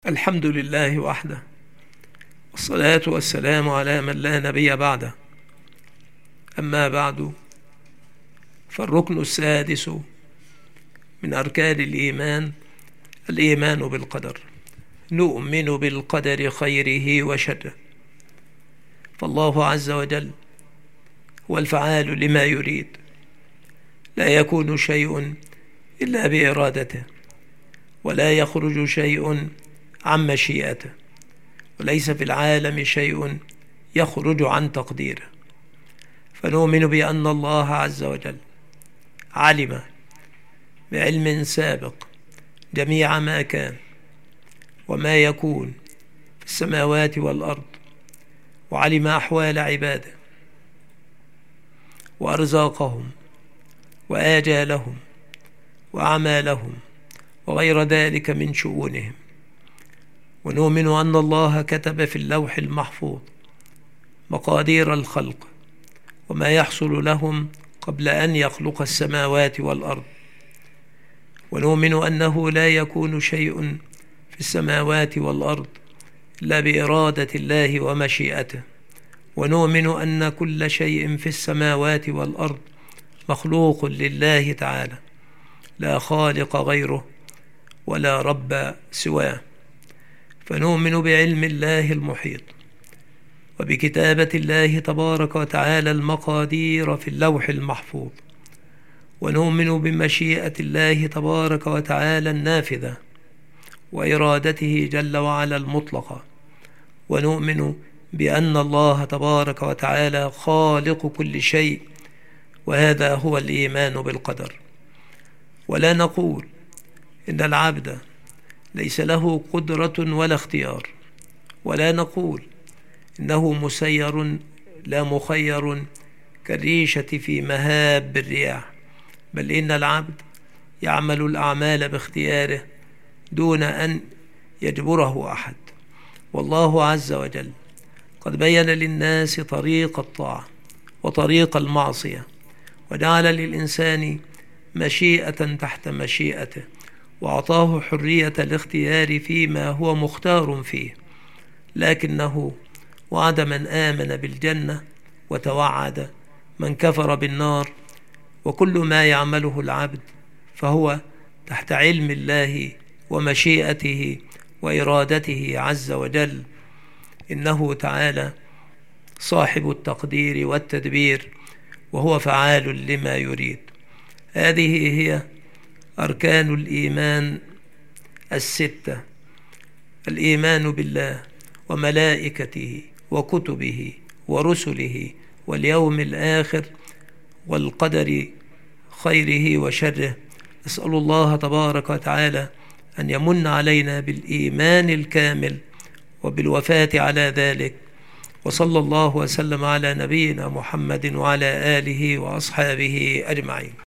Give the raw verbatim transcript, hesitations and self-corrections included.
الحمد لله وحده، والصلاة والسلام على من لا نبي بعده. أما بعد، فالركن السادس من أركان الإيمان الإيمان بالقدر. نؤمن بالقدر خيره وشره، فالله عز وجل هو الفعال لما يريد، لا يكون شيء إلا بإرادته، ولا يخرج شيء عن مشيئته، وليس في العالم شيء يخرج عن تقديره. فنؤمن بأن الله عز وجل علم بعلم سابق جميع ما كان وما يكون في السماوات والأرض، وعلم أحوال عباده وأرزاقهم وآجالهم وأعمالهم وغير ذلك من شؤونهم. ونؤمن أن الله كتب في اللوح المحفوظ مقادير الخلق وما يحصل لهم قبل أن يخلق السماوات والأرض. ونؤمن أنه لا يكون شيء في السماوات والأرض إلا بإرادة الله ومشيئته. ونؤمن أن كل شيء في السماوات والأرض مخلوق لله تعالى، لا خالق غيره ولا رب سواه. فنؤمن بعلم الله المحيط، وبكتابة الله تبارك وتعالى المقادير في اللوح المحفوظ. ونؤمن بمشيئة الله تبارك وتعالى النافذة، وإرادته جل وعلا المطلقة. ونؤمن بأن الله تبارك وتعالى خالق كل شيء، وهذا هو الإيمان بالقدر. ولا نقول إن العبد ليس له قدرة ولا اختيار، ولا نقول إنه مسير لا مخير كالريشة في مهاب الرياح، بل إن العبد يعمل الأعمال باختياره دون أن يجبره أحد. والله عز وجل قد بين للناس طريق الطاعة وطريق المعصية، وجعل للإنسان مشيئة تحت مشيئته، وأعطاه حرية الاختيار فيما هو مختار فيه. لكنه وعد من آمن بالجنة، وتوعد من كفر بالنار. وكل ما يعمله العبد فهو تحت علم الله ومشيئته وإرادته عز وجل. إنه تعالى صاحب التقدير والتدبير، وهو فعال لما يريد. هذه هي أركان الإيمان الستة: الإيمان بالله وملائكته وكتبه ورسله واليوم الآخر والقدر خيره وشره. نسأل الله تبارك وتعالى أن يمن علينا بالإيمان الكامل وبالوفاة على ذلك. وصلى الله وسلم على نبينا محمد وعلى آله وأصحابه أجمعين.